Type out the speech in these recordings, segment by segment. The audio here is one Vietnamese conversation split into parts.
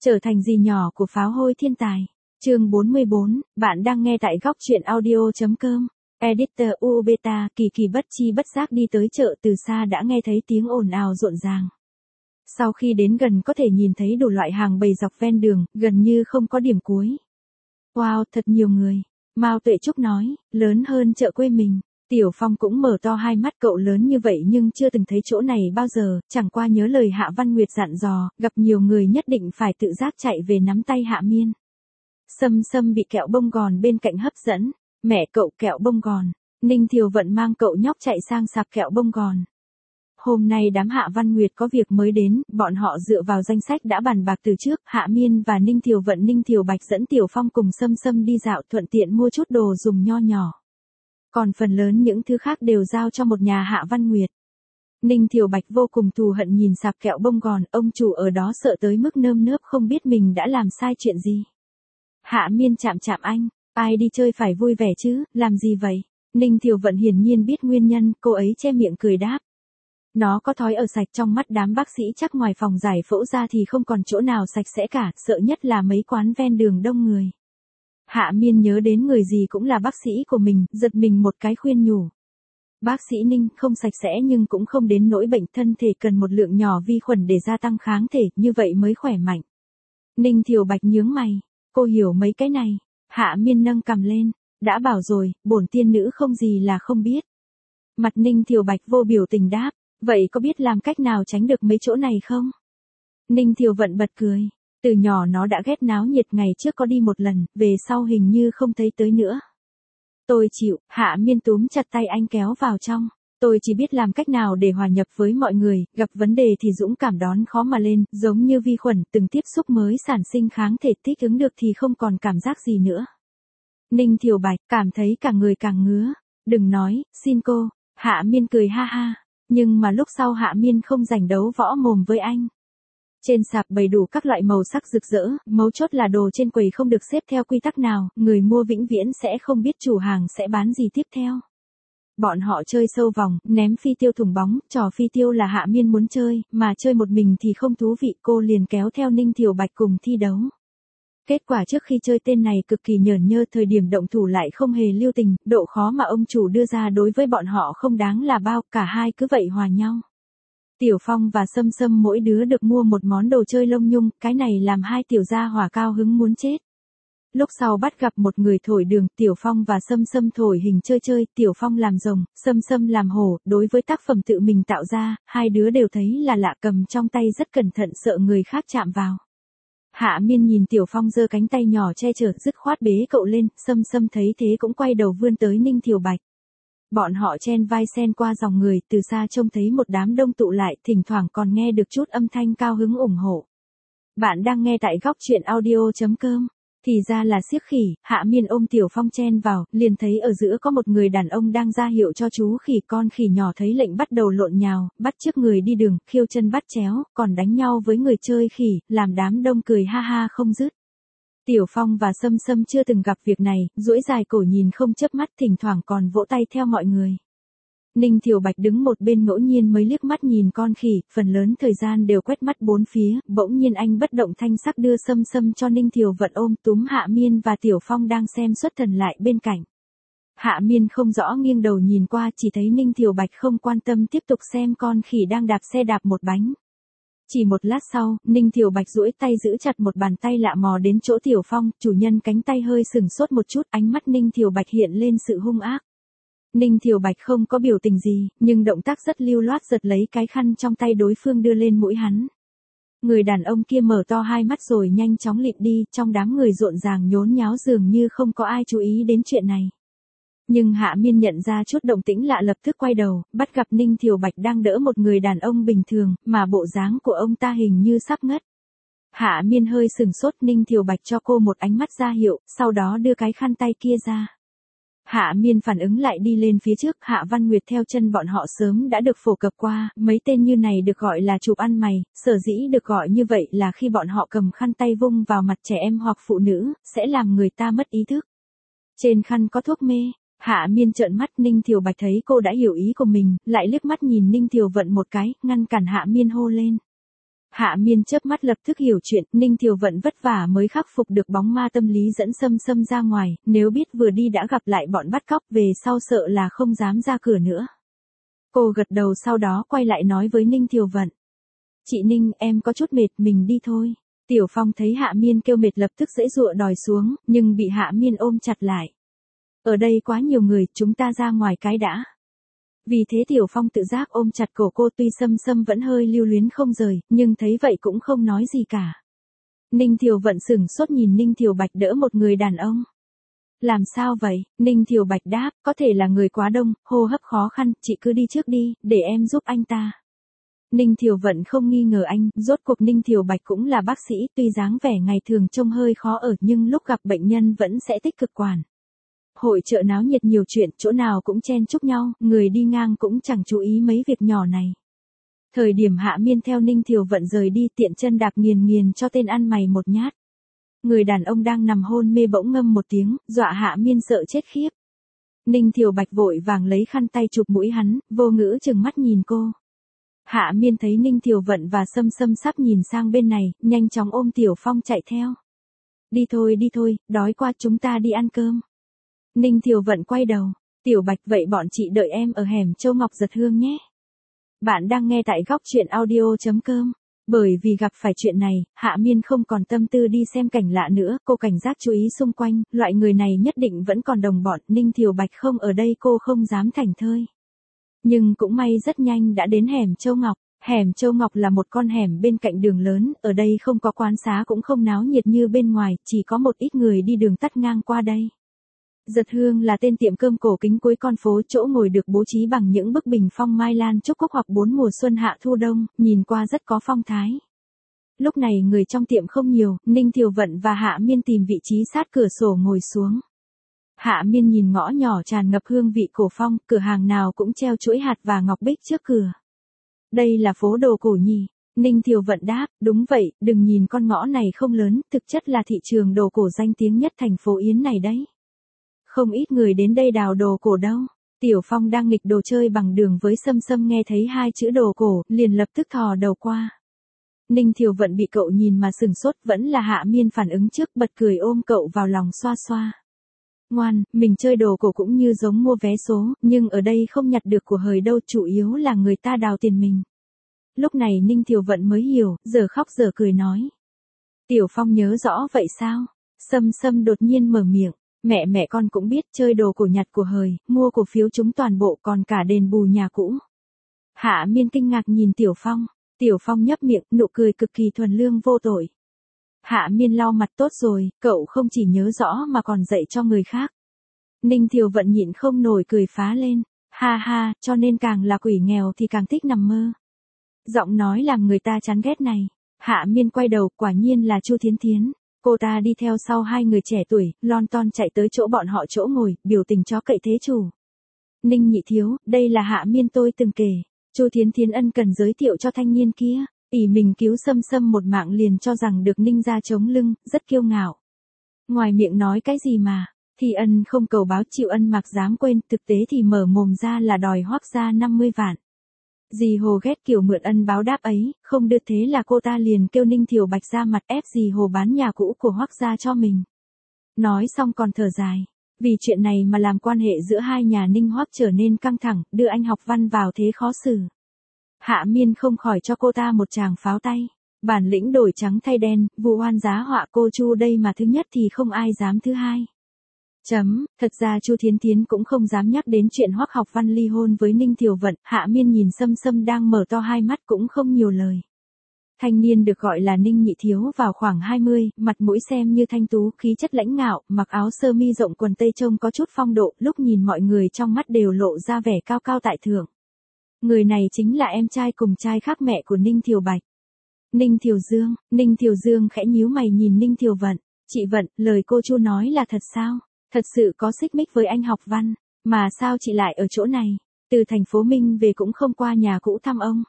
Trở thành dì nhỏ của pháo hôi thiên tài. Chương 44, bạn đang nghe tại góc truyện audio.com. Editor Ubeta, Kỳ Kỳ bất chi bất giác đi tới chợ, từ xa đã nghe thấy tiếng ồn ào rộn ràng. Sau khi đến gần có thể nhìn thấy đủ loại hàng bày dọc ven đường, gần như không có điểm cuối. Wow, thật nhiều người. Mao Tuệ Trúc nói, lớn hơn chợ quê mình. Tiểu Phong cũng mở to hai mắt, cậu lớn như vậy nhưng chưa từng thấy chỗ này bao giờ, chẳng qua nhớ lời Hạ Văn Nguyệt dặn dò, gặp nhiều người nhất định phải tự giác chạy về nắm tay Hạ Miên. Sâm Sâm bị kẹo bông gòn bên cạnh hấp dẫn, mẹ cậu kẹo bông gòn, Ninh Thiều Vận mang cậu nhóc chạy sang sạp kẹo bông gòn. Hôm nay đám Hạ Văn Nguyệt có việc mới đến, bọn họ dựa vào danh sách đã bàn bạc từ trước, Hạ Miên và Ninh Thiều Vận Ninh Thiều Bạch dẫn Tiểu Phong cùng Sâm Sâm đi dạo, thuận tiện mua chút đồ dùng nho nhỏ. Còn phần lớn những thứ khác đều giao cho một nhà Hạ Văn Nguyệt. Ninh Thiều Bạch vô cùng thù hận nhìn sạp kẹo bông gòn, ông chủ ở đó sợ tới mức nơm nớp không biết mình đã làm sai chuyện gì. Hạ Miên chạm chạm anh, ai đi chơi phải vui vẻ chứ, làm gì vậy? Ninh Thiều Vận hiển nhiên biết nguyên nhân, cô ấy che miệng cười đáp. Nó có thói ở sạch, trong mắt đám bác sĩ chắc ngoài phòng giải phẫu ra thì không còn chỗ nào sạch sẽ cả, sợ nhất là mấy quán ven đường đông người. Hạ Miên nhớ đến người gì cũng là bác sĩ của mình, giật mình một cái khuyên nhủ. Bác sĩ Ninh, không sạch sẽ nhưng cũng không đến nỗi bệnh, thân thể cần một lượng nhỏ vi khuẩn để gia tăng kháng thể, như vậy mới khỏe mạnh. Ninh Thiều Bạch nhướng mày, cô hiểu mấy cái này. Hạ Miên nâng cằm lên, đã bảo rồi, bổn tiên nữ không gì là không biết. Mặt Ninh Thiều Bạch vô biểu tình đáp, vậy có biết làm cách nào tránh được mấy chỗ này không? Ninh Thiều Vận bật cười. Từ nhỏ nó đã ghét náo nhiệt, ngày trước có đi một lần, về sau hình như không thấy tới nữa. Tôi chịu, Hạ Miên túm chặt tay anh kéo vào trong. Tôi chỉ biết làm cách nào để hòa nhập với mọi người, gặp vấn đề thì dũng cảm đón khó mà lên, giống như vi khuẩn, từng tiếp xúc mới sản sinh kháng thể, thích ứng được thì không còn cảm giác gì nữa. Ninh Thiều Bạch cảm thấy cả người càng ngứa. Đừng nói, xin cô. Hạ Miên cười ha ha. Nhưng mà lúc sau Hạ Miên không rảnh đấu võ mồm với anh. Trên sạp bày đủ các loại màu sắc rực rỡ, mấu chốt là đồ trên quầy không được xếp theo quy tắc nào, người mua vĩnh viễn sẽ không biết chủ hàng sẽ bán gì tiếp theo. Bọn họ chơi sâu vòng, ném phi tiêu thủng bóng, trò phi tiêu là Hạ Miên muốn chơi, mà chơi một mình thì không thú vị, cô liền kéo theo Ninh Thiều Bạch cùng thi đấu. Kết quả trước khi chơi tên này cực kỳ nhởn nhơ, thời điểm động thủ lại không hề lưu tình, độ khó mà ông chủ đưa ra đối với bọn họ không đáng là bao, cả hai cứ vậy hòa nhau. Tiểu Phong và Sâm Sâm mỗi đứa được mua một món đồ chơi lông nhung, cái này làm hai tiểu gia hỏa cao hứng muốn chết. Lúc sau bắt gặp một người thổi đường, Tiểu Phong và Sâm Sâm thổi hình chơi chơi, Tiểu Phong làm rồng, Sâm Sâm làm hổ, đối với tác phẩm tự mình tạo ra, hai đứa đều thấy là lạ, cầm trong tay rất cẩn thận sợ người khác chạm vào. Hạ Miên nhìn Tiểu Phong giơ cánh tay nhỏ che chở, dứt khoát bế cậu lên, Sâm Sâm thấy thế cũng quay đầu vươn tới Ninh Thiều Bạch. Bọn họ chen vai xen qua dòng người, từ xa trông thấy một đám đông tụ lại, thỉnh thoảng còn nghe được chút âm thanh cao hứng ủng hộ. Bạn đang nghe tại góc truyện audio.com. Thì ra là Siếc Khỉ. Hạ Miên ôm Tiểu Phong chen vào, liền thấy ở giữa có một người đàn ông đang ra hiệu cho chú khỉ, con khỉ nhỏ thấy lệnh bắt đầu lộn nhào, bắt chước người đi đường, khiêu chân bắt chéo, còn đánh nhau với người chơi khỉ, làm đám đông cười ha ha không dứt. Tiểu Phong và Sâm Sâm chưa từng gặp việc này, duỗi dài cổ nhìn không chớp mắt, thỉnh thoảng còn vỗ tay theo mọi người. Ninh Thiều Bạch đứng một bên ngẫu nhiên mới liếc mắt nhìn con khỉ, phần lớn thời gian đều quét mắt bốn phía, bỗng nhiên anh bất động thanh sắc đưa Sâm Sâm cho Ninh Thiều Vận ôm, túm Hạ Miên và Tiểu Phong đang xem xuất thần lại bên cạnh. Hạ Miên không rõ nghiêng đầu nhìn qua, chỉ thấy Ninh Thiều Bạch không quan tâm tiếp tục xem con khỉ đang đạp xe đạp một bánh. Chỉ một lát sau, Ninh Thiều Bạch duỗi tay giữ chặt một bàn tay lạ mò đến chỗ Tiểu Phong, chủ nhân cánh tay hơi sừng sốt một chút, ánh mắt Ninh Thiều Bạch hiện lên sự hung ác. Ninh Thiều Bạch không có biểu tình gì, nhưng động tác rất lưu loát, giật lấy cái khăn trong tay đối phương đưa lên mũi hắn. Người đàn ông kia mở to hai mắt rồi nhanh chóng lịm đi, trong đám người rộn ràng nhốn nháo dường như không có ai chú ý đến chuyện này. Nhưng Hạ Miên nhận ra chút động tĩnh lạ, lập tức quay đầu, bắt gặp Ninh Thiều Bạch đang đỡ một người đàn ông bình thường, mà bộ dáng của ông ta hình như sắp ngất. Hạ Miên hơi sừng sốt, Ninh Thiều Bạch cho cô một ánh mắt ra hiệu, sau đó đưa cái khăn tay kia ra. Hạ Miên phản ứng lại đi lên phía trước, Hạ Văn Nguyệt theo chân bọn họ sớm đã được phổ cập qua, mấy tên như này được gọi là chụp ăn mày, sở dĩ được gọi như vậy là khi bọn họ cầm khăn tay vung vào mặt trẻ em hoặc phụ nữ, sẽ làm người ta mất ý thức. Trên khăn có thuốc mê. Hạ Miên trợn mắt, Ninh Thiều Bạch thấy cô đã hiểu ý của mình, lại liếc mắt nhìn Ninh Thiều Vận một cái, ngăn cản Hạ Miên hô lên. Hạ Miên chớp mắt lập tức hiểu chuyện, Ninh Thiều Vận vất vả mới khắc phục được bóng ma tâm lý dẫn Sâm Sâm ra ngoài, nếu biết vừa đi đã gặp lại bọn bắt cóc về sau sợ là không dám ra cửa nữa. Cô gật đầu sau đó quay lại nói với Ninh Thiều Vận. Chị Ninh, em có chút mệt, mình đi thôi. Tiểu Phong thấy Hạ Miên kêu mệt lập tức giãy giụa đòi xuống, nhưng bị Hạ Miên ôm chặt lại. Ở đây quá nhiều người, chúng ta ra ngoài cái đã. Vì thế Tiểu Phong tự giác ôm chặt cổ cô, tuy Sâm Sâm vẫn hơi lưu luyến không rời, nhưng thấy vậy cũng không nói gì cả. Ninh Thiều Vận sửng sốt nhìn Ninh Thiều Bạch đỡ một người đàn ông. Làm sao vậy? Ninh Thiều Bạch đáp, có thể là người quá đông, hô hấp khó khăn, chị cứ đi trước đi, để em giúp anh ta. Ninh Thiều Vận không nghi ngờ anh, rốt cuộc Ninh Thiều Bạch cũng là bác sĩ, tuy dáng vẻ ngày thường trông hơi khó ở nhưng lúc gặp bệnh nhân vẫn sẽ tích cực quản. Hội chợ náo nhiệt nhiều chuyện, chỗ nào cũng chen chúc nhau, người đi ngang cũng chẳng chú ý mấy việc nhỏ này. Thời điểm Hạ Miên theo Ninh Thiều Vận rời đi, tiện chân đạp nghiền nghiền cho tên ăn mày một nhát. Người đàn ông đang nằm hôn mê bỗng ngâm một tiếng, dọa Hạ Miên sợ chết khiếp. Ninh Thiều Bạch vội vàng lấy khăn tay chụp mũi hắn, vô ngữ chừng mắt nhìn cô. Hạ Miên thấy Ninh Thiều Vận và Sâm Sâm sắp nhìn sang bên này, nhanh chóng ôm Tiểu Phong chạy theo. Đi thôi, đói quá, chúng ta đi ăn cơm. Ninh Thiều Vận quay đầu, Tiểu Bạch, vậy bọn chị đợi em ở hẻm Châu Ngọc Giật Hương nhé. Bạn đang nghe tại góc truyện audio.com. Bởi vì gặp phải chuyện này, Hạ Miên không còn tâm tư đi xem cảnh lạ nữa, cô cảnh giác chú ý xung quanh, loại người này nhất định vẫn còn đồng bọn, Ninh Thiều Bạch không ở đây cô không dám thảnh thơi. Nhưng cũng may rất nhanh đã đến hẻm Châu Ngọc. Hẻm Châu Ngọc là một con hẻm bên cạnh đường lớn, ở đây không có quán xá cũng không náo nhiệt như bên ngoài, chỉ có một ít người đi đường tắt ngang qua đây. Giật Hương là tên tiệm cơm cổ kính cuối con phố, chỗ ngồi được bố trí bằng những bức bình phong mai lan trúc cúc hoặc 4 mùa xuân hạ thu đông, nhìn qua rất có phong thái. Lúc này người trong tiệm không nhiều, Ninh Thiều Vận và Hạ Miên tìm vị trí sát cửa sổ ngồi xuống. Hạ Miên nhìn ngõ nhỏ tràn ngập hương vị cổ phong, cửa hàng nào cũng treo chuỗi hạt và ngọc bích trước cửa. Đây là phố đồ cổ nhỉ? Ninh Thiều Vận đáp, đúng vậy, đừng nhìn con ngõ này không lớn, thực chất là thị trường đồ cổ danh tiếng nhất thành phố Yến này đấy. Không ít người đến đây đào đồ cổ đâu. Tiểu Phong đang nghịch đồ chơi bằng đường với Sâm Sâm nghe thấy hai chữ đồ cổ, liền lập tức thò đầu qua. Ninh Thiều Vận bị cậu nhìn mà sừng sốt, vẫn là Hạ Miên phản ứng trước, bật cười ôm cậu vào lòng xoa xoa. Ngoan, mình chơi đồ cổ cũng như giống mua vé số, nhưng ở đây không nhặt được của hời đâu, chủ yếu là người ta đào tiền mình. Lúc này Ninh Thiều Vận mới hiểu, giờ khóc giờ cười nói. Tiểu Phong nhớ rõ vậy sao? Sâm Sâm đột nhiên mở miệng. Mẹ con cũng biết chơi đồ cổ nhặt của hời, mua cổ phiếu chúng toàn bộ còn cả đền bù nhà cũ. Hạ Miên kinh ngạc nhìn Tiểu Phong. Tiểu Phong nhấp miệng, nụ cười cực kỳ thuần lương vô tội. Hạ Miên lau mặt, tốt rồi, cậu không chỉ nhớ rõ mà còn dạy cho người khác. Ninh Thiều Vận nhịn không nổi cười phá lên. Ha ha, cho nên càng là quỷ nghèo thì càng thích nằm mơ. Giọng nói làm người ta chán ghét này. Hạ Miên quay đầu, quả nhiên là Chu Thiến Thiến. Cô ta đi theo sau hai người trẻ tuổi, lon ton chạy tới chỗ bọn họ chỗ ngồi, biểu tình chó cậy thế chủ. Ninh nhị thiếu, đây là Hạ Miên tôi từng kể. Chu Thiến Thiến ân cần giới thiệu cho thanh niên kia, ỷ mình cứu Sâm Sâm một mạng liền cho rằng được Ninh gia chống lưng, rất kiêu ngạo. Ngoài miệng nói cái gì mà, thì ân không cầu báo chịu ân mặc dám quên, thực tế thì mở mồm ra là đòi Hoắc gia 50 vạn. Dì Hồ ghét kiểu mượn ân báo đáp ấy, không được thế là cô ta liền kêu Ninh Thiều Bạch ra mặt ép dì Hồ bán nhà cũ của Hoắc gia cho mình. Nói xong còn thở dài, vì chuyện này mà làm quan hệ giữa hai nhà Ninh Hoắc trở nên căng thẳng, đưa anh học văn vào thế khó xử. Hạ Miên không khỏi cho cô ta một tràng pháo tay, bản lĩnh đổi trắng thay đen, vụ oan giá họa cô Chu đây mà thứ nhất thì không ai dám thứ hai. Thật ra Chu Thiến Thiến cũng không dám nhắc đến chuyện Hoắc Học Văn ly hôn với Ninh Thiều Vận, Hạ Miên nhìn Sâm Sâm đang mở to hai mắt cũng không nhiều lời. Thanh niên được gọi là Ninh nhị thiếu vào khoảng 20, mặt mũi xem như thanh tú, khí chất lãnh ngạo, mặc áo sơ mi rộng quần tây trông có chút phong độ, lúc nhìn mọi người trong mắt đều lộ ra vẻ cao cao tại thượng. Người này chính là em trai cùng trai khác mẹ của Ninh Thiều Bạch. Ninh Thiều Dương khẽ nhíu mày nhìn Ninh Thiều Vận, chị Vận, lời cô Chu nói là thật sao? Thật sự có xích mích với anh học văn, mà sao chị lại ở chỗ này, từ thành phố Minh về cũng không qua nhà cũ thăm ông.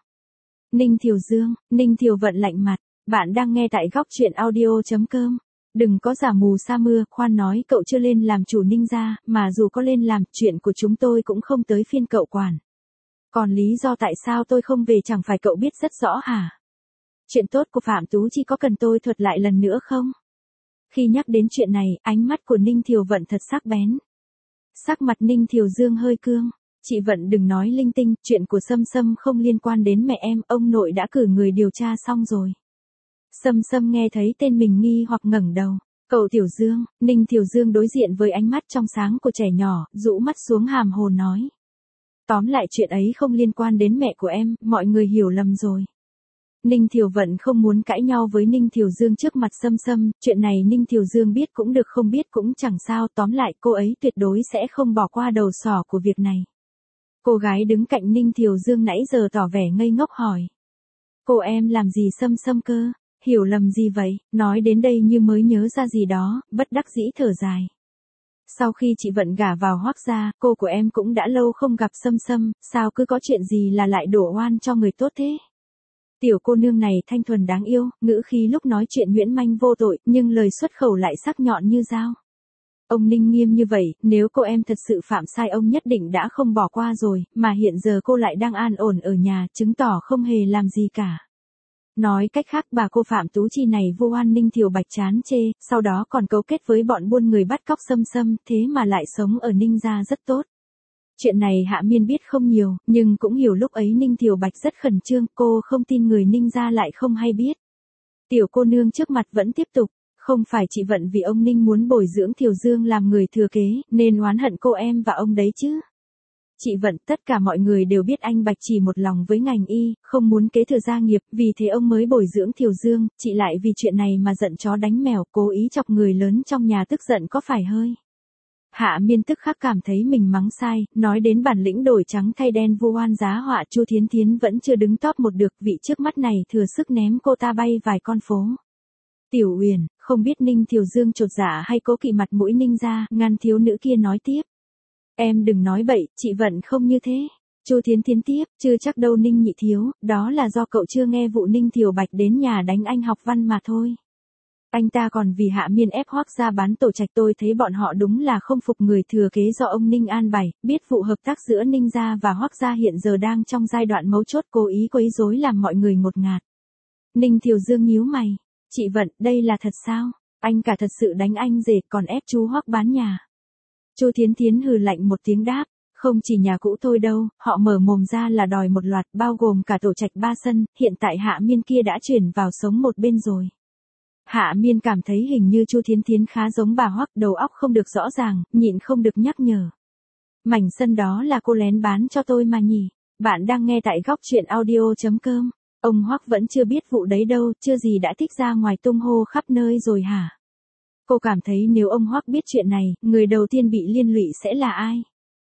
Ninh Thiều Vận lạnh mặt, bạn đang nghe tại góc truyện audio.com. Đừng có giả mù sa mưa, khoan nói cậu chưa lên làm chủ Ninh gia, mà dù có lên làm, chuyện của chúng tôi cũng không tới phiên cậu quản. Còn lý do tại sao tôi không về chẳng phải cậu biết rất rõ hả? Chuyện tốt của Phạm Tú Chi có cần tôi thuật lại lần nữa không? Khi nhắc đến chuyện này, ánh mắt của Ninh Thiều Vận thật sắc bén. Sắc mặt Ninh Thiều Dương hơi cương. Chị Vận đừng nói linh tinh, chuyện của Sâm Sâm không liên quan đến mẹ em, ông nội đã cử người điều tra xong rồi. Sâm Sâm nghe thấy tên mình nghi hoặc ngẩng đầu. Cậu Tiểu Dương, Ninh Thiều Dương đối diện với ánh mắt trong sáng của trẻ nhỏ, rũ mắt xuống hàm hồ nói. Tóm lại chuyện ấy không liên quan đến mẹ của em, mọi người hiểu lầm rồi. Ninh Thiều Vận không muốn cãi nhau với Ninh Thiều Dương trước mặt Sâm Sâm, chuyện này Ninh Thiều Dương biết cũng được không biết cũng chẳng sao, tóm lại cô ấy tuyệt đối sẽ không bỏ qua đầu sỏ của việc này. Cô gái đứng cạnh Ninh Thiều Dương nãy giờ tỏ vẻ ngây ngốc hỏi. Cô em làm gì Sâm Sâm cơ, hiểu lầm gì vậy, nói đến đây như mới nhớ ra gì đó, bất đắc dĩ thở dài. Sau khi chị Vận gả vào Hoắc gia, cô của em cũng đã lâu không gặp Sâm Sâm, sao cứ có chuyện gì là lại đổ oan cho người tốt thế? Tiểu cô nương này thanh thuần đáng yêu, ngữ khí lúc nói chuyện nhuyễn manh vô tội, nhưng lời xuất khẩu lại sắc nhọn như dao. Ông Ninh nghiêm như vậy, nếu cô em thật sự phạm sai ông nhất định đã không bỏ qua rồi, mà hiện giờ cô lại đang an ổn ở nhà, chứng tỏ không hề làm gì cả. Nói cách khác bà cô Phạm Tú Chi này vô oan. Ninh Thiều Bạch chán chê, sau đó còn cấu kết với bọn buôn người bắt cóc Sâm Sâm, thế mà lại sống ở Ninh gia rất tốt. Chuyện này Hạ Miên biết không nhiều, nhưng cũng hiểu lúc ấy Ninh Thiều Bạch rất khẩn trương, cô không tin người Ninh gia lại không hay biết. Tiểu cô nương trước mặt vẫn tiếp tục, không phải chị Vận vì ông Ninh muốn bồi dưỡng Thiều Dương làm người thừa kế, nên oán hận cô em và ông đấy chứ. Chị Vận, tất cả mọi người đều biết anh Bạch chỉ một lòng với ngành y, không muốn kế thừa gia nghiệp, vì thế ông mới bồi dưỡng Thiều Dương, chị lại vì chuyện này mà giận chó đánh mèo, cố ý chọc người lớn trong nhà tức giận có phải hơi. Hạ Miên tức khắc cảm thấy mình mắng sai, nói đến bản lĩnh đổi trắng thay đen vu oan giá họa, Chu Thiến Thiến vẫn chưa đứng top một được, vị trước mắt này thừa sức ném cô ta bay vài con phố. Tiểu Uyển, không biết Ninh Thiều Dương chột dạ hay cố kỵ mặt mũi Ninh gia, ngăn thiếu nữ kia nói tiếp. Em đừng nói bậy, chị Vận không như thế. Chu Thiến Thiến tiếp, chưa chắc đâu Ninh nhị thiếu, đó là do cậu chưa nghe vụ Ninh Thiều Bạch đến nhà đánh anh học văn mà thôi. Anh ta còn vì Hạ Miên ép Hoắc gia bán tổ trạch, tôi thấy bọn họ đúng là không phục người thừa kế do ông Ninh an bày, biết vụ hợp tác giữa Ninh gia và Hoắc gia hiện giờ đang trong giai đoạn mấu chốt, cố ý quấy rối làm mọi người ngột ngạt. Ninh Thiều Dương nhíu mày, chị Vận, đây là thật sao? Anh cả thật sự đánh anh rể còn ép chú Hoắc bán nhà. Chu Thiến Thiến hừ lạnh một tiếng đáp, không chỉ nhà cũ thôi đâu, họ mở mồm ra là đòi một loạt, bao gồm cả tổ trạch 3 sân, hiện tại Hạ Miên kia đã chuyển vào sống một bên rồi. Hạ Miên cảm thấy hình như Chu Thiến Thiến khá giống bà Hoắc, đầu óc không được rõ ràng, nhịn không được nhắc nhở. Mảnh sân đó là cô lén bán cho tôi mà nhỉ? Bạn đang nghe tại góc truyện audio.com. Ông Hoắc vẫn chưa biết vụ đấy đâu, chưa gì đã thích ra ngoài tung hô khắp nơi rồi hả? Cô cảm thấy nếu ông Hoắc biết chuyện này, người đầu tiên bị liên lụy sẽ là ai?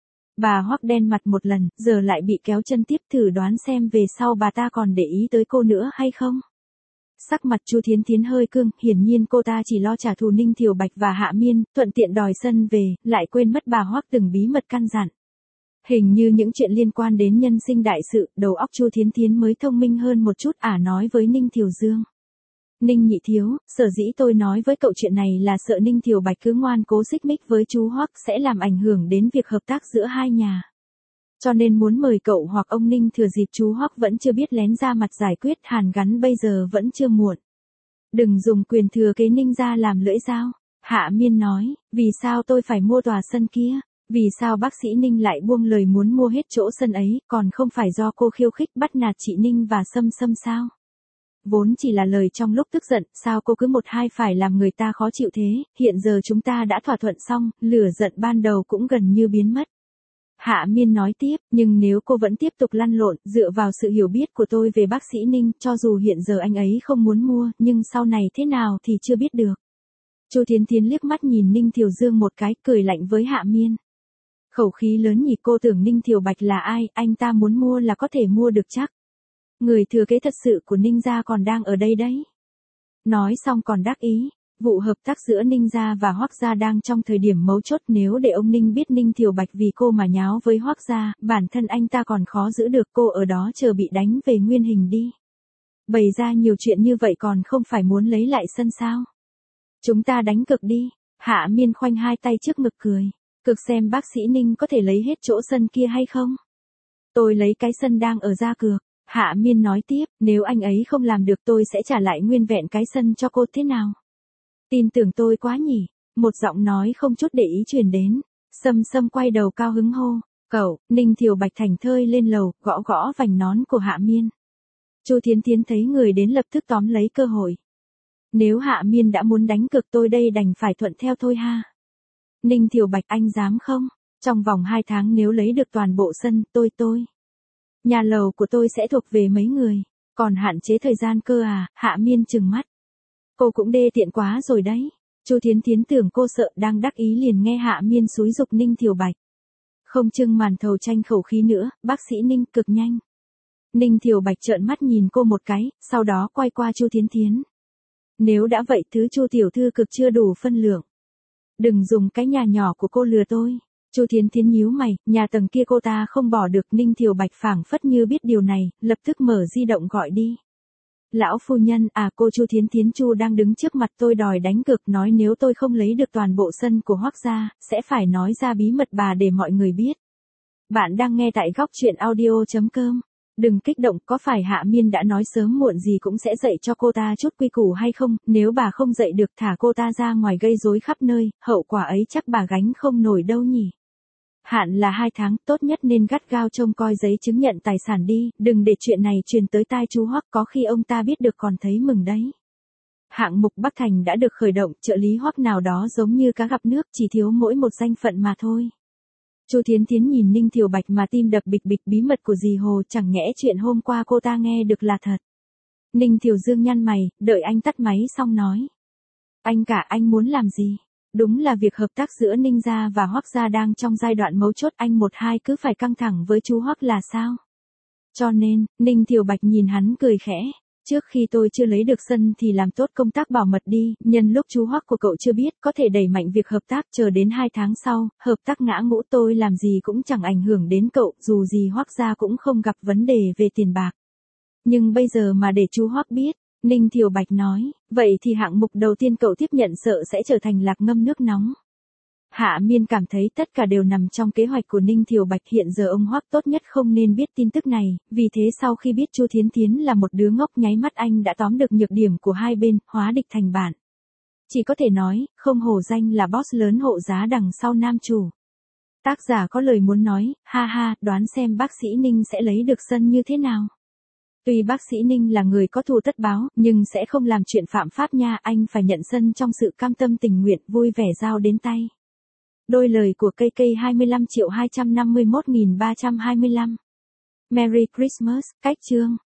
Bà Hoắc đen mặt một lần, giờ lại bị kéo chân tiếp, thử đoán xem về sau bà ta còn để ý tới cô nữa hay không? Sắc mặt Chu Thiến Thiến hơi cương, hiển nhiên cô ta chỉ lo trả thù Ninh Thiều Bạch và Hạ Miên, thuận tiện đòi sân về, lại quên mất bà Hoắc từng bí mật căn dặn. Hình như những chuyện liên quan đến nhân sinh đại sự, đầu óc Chu Thiến Thiến mới thông minh hơn một chút, nói với Ninh Thiều Dương. Ninh nhị thiếu, sở dĩ tôi nói với cậu chuyện này là sợ Ninh Thiều Bạch cứ ngoan cố xích mích với chú Hoắc sẽ làm ảnh hưởng đến việc hợp tác giữa hai nhà. Cho nên muốn mời cậu hoặc ông Ninh thừa dịp chú Hoắc vẫn chưa biết lén ra mặt giải quyết hàn gắn bây giờ vẫn chưa muộn. Đừng dùng quyền thừa kế Ninh gia làm lưỡi dao. Hạ Miên nói, vì sao tôi phải mua tòa sân kia? Vì sao bác sĩ Ninh lại buông lời muốn mua hết chỗ sân ấy, còn không phải do cô khiêu khích bắt nạt chị Ninh và Sâm Sâm sao? Vốn chỉ là lời trong lúc tức giận, sao cô cứ một hai phải làm người ta khó chịu thế, hiện giờ chúng ta đã thỏa thuận xong, lửa giận ban đầu cũng gần như biến mất. Hạ Miên nói tiếp, nhưng nếu cô vẫn tiếp tục lăn lộn, dựa vào sự hiểu biết của tôi về bác sĩ Ninh, cho dù hiện giờ anh ấy không muốn mua, nhưng sau này thế nào thì chưa biết được. Chu Thiến Thiến liếc mắt nhìn Ninh Thiều Dương một cái, cười lạnh với Hạ Miên. Khẩu khí lớn nhỉ, cô tưởng Ninh Thiều Bạch là ai, anh ta muốn mua là có thể mua được chắc. Người thừa kế thật sự của Ninh gia còn đang ở đây đấy. Nói xong còn đắc ý, vụ hợp tác giữa Ninh gia và Hoắc gia đang trong thời điểm mấu chốt, nếu để ông Ninh biết Ninh Thiều Bạch vì cô mà nháo với Hoắc gia, bản thân anh ta còn khó giữ được, cô ở đó chờ bị đánh về nguyên hình đi. Bày ra nhiều chuyện như vậy còn không phải muốn lấy lại sân sao? Chúng ta đánh cược đi. Hạ Miên khoanh hai tay trước ngực cười. Cực xem bác sĩ Ninh có thể lấy hết chỗ sân kia hay không? Tôi lấy cái sân đang ở ra cược. Hạ Miên nói tiếp, nếu anh ấy không làm được tôi sẽ trả lại nguyên vẹn cái sân cho cô thế nào? Tin tưởng tôi quá nhỉ? Một giọng nói không chút để ý truyền đến. Sâm Sâm quay đầu cao hứng hô. Cậu, Ninh Thiều Bạch thành thơi lên lầu, gõ gõ vành nón của Hạ Miên. Chu Thiến Thiến thấy người đến lập tức tóm lấy cơ hội. Nếu Hạ Miên đã muốn đánh cược tôi đây đành phải thuận theo thôi ha. Ninh Thiều Bạch anh dám không? Trong vòng 2 tháng nếu lấy được toàn bộ sân, tôi. Nhà lầu của tôi sẽ thuộc về mấy người. Còn hạn chế thời gian cơ à? Hạ Miên trừng mắt. Cô cũng đê tiện quá rồi đấy. Chu Thiến Thiến tưởng cô sợ đang đắc ý liền nghe Hạ Miên xúi giục Ninh Thiều Bạch. Không trưng màn thầu tranh khẩu khí nữa, bác sĩ Ninh cực nhanh. Ninh Thiều Bạch trợn mắt nhìn cô một cái, sau đó quay qua Chu Thiến Thiến. Nếu đã vậy thứ Chu tiểu thư cực chưa đủ phân lượng. Đừng dùng cái nhà nhỏ của cô lừa tôi. Chu Thiến Thiến nhíu mày, nhà tầng kia cô ta không bỏ được. Ninh Thiều Bạch phảng phất như biết điều này, lập tức mở di động gọi đi. Lão phu nhân, à cô Chu Thiến Thiến, Chu đang đứng trước mặt tôi đòi đánh cược, nói nếu tôi không lấy được toàn bộ sân của Hoắc gia, sẽ phải nói ra bí mật bà để mọi người biết. Bạn đang nghe tại góc truyện audio.com. Đừng kích động, có phải Hạ Miên đã nói sớm muộn gì cũng sẽ dạy cho cô ta chút quy củ hay không? Nếu bà không dạy được thả cô ta ra ngoài gây rối khắp nơi, hậu quả ấy chắc bà gánh không nổi đâu nhỉ. Hạn là 2 tháng, tốt nhất nên gắt gao trông coi giấy chứng nhận tài sản đi, đừng để chuyện này truyền tới tai chú Hoắc, có khi ông ta biết được còn thấy mừng đấy. Hạng mục Bắc Thành đã được khởi động, trợ lý Hoắc nào đó giống như cá gặp nước, chỉ thiếu mỗi một danh phận mà thôi. Chu Thiến Thiến nhìn Ninh Thiều Bạch mà tim đập bịch bịch, bí mật của dì Hồ chẳng nhẽ chuyện hôm qua cô ta nghe được là thật. Ninh Thiều Dương nhăn mày, đợi anh tắt máy xong nói. Anh muốn làm gì? Đúng là việc hợp tác giữa Ninh gia và Hoắc gia đang trong giai đoạn mấu chốt, anh một hai cứ phải căng thẳng với chú Hoắc là sao? Cho nên, Ninh Thiều Bạch nhìn hắn cười khẽ. Trước khi tôi chưa lấy được sân thì làm tốt công tác bảo mật đi, nhân lúc chú Hoắc của cậu chưa biết có thể đẩy mạnh việc hợp tác, chờ đến 2 tháng sau, hợp tác ngã ngũ tôi làm gì cũng chẳng ảnh hưởng đến cậu, dù gì Hoắc gia cũng không gặp vấn đề về tiền bạc. Nhưng bây giờ mà để chú Hoắc biết, Ninh Thiều Bạch nói, vậy thì hạng mục đầu tiên cậu tiếp nhận sợ sẽ trở thành lạc ngâm nước nóng. Hạ Miên cảm thấy tất cả đều nằm trong kế hoạch của Ninh Thiều Bạch, hiện giờ ông Hoắc tốt nhất không nên biết tin tức này, vì thế sau khi biết Chu Thiến Thiến là một đứa ngốc, nháy mắt anh đã tóm được nhược điểm của hai bên, hóa địch thành bạn. Chỉ có thể nói, không hổ danh là boss lớn hộ giá đằng sau nam chủ. Tác giả có lời muốn nói, ha ha, đoán xem bác sĩ Ninh sẽ lấy được sân như thế nào. Tuy bác sĩ Ninh là người có thù tất báo, nhưng sẽ không làm chuyện phạm pháp nha, anh phải nhận sân trong sự cam tâm tình nguyện, vui vẻ giao đến tay. Đôi lời của cây 25.251.325. Merry Christmas, cách chương.